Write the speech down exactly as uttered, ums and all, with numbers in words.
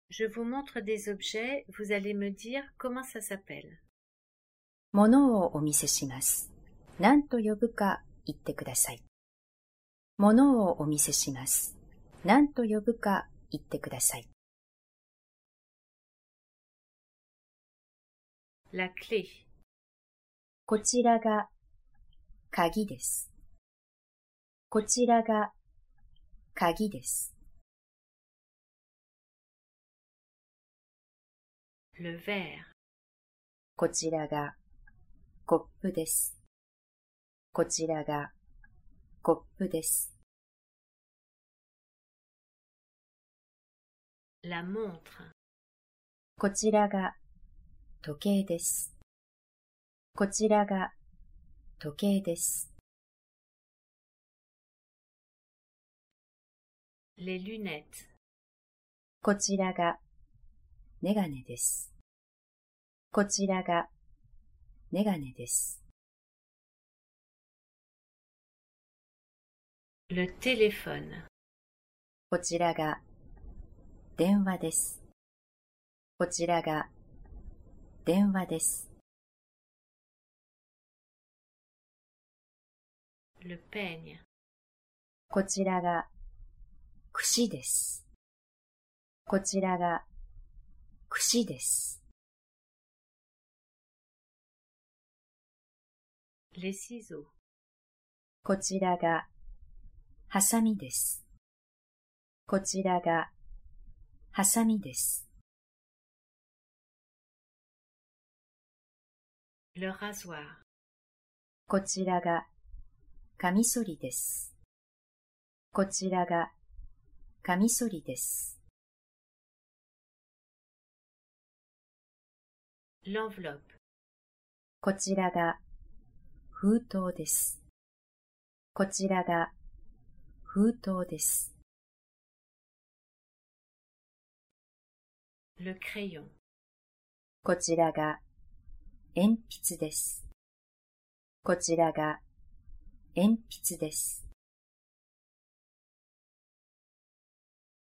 Je vous montre des objets, vous allez me dire comment ça s'appelle. 物をお見せします。何と呼ぶか言ってください。物をお見せします。何と呼ぶか言ってください。 La clé. こちらが鍵です。こちらが鍵です。 Le verre. こちらがコップです。こちらがコップです。 La montre. こちらが時計です。こちらが時計です。 Les lunettes. こちらがメガネです。こちらがメガネです。 Le téléphone. こちらが電話です。こちらが電話です。 Le peigne. こちらが櫛です。こちらが櫛です。 Les ciseaux. こちらがハサミです。こちらがハサミです。 Le rasoir. こちらがカミソリです。こちらがカミソリです。 L'enveloppe. こちらが封筒です。こちらが封筒です。 Le crayon. こちらが鉛筆です。こちらが鉛筆です。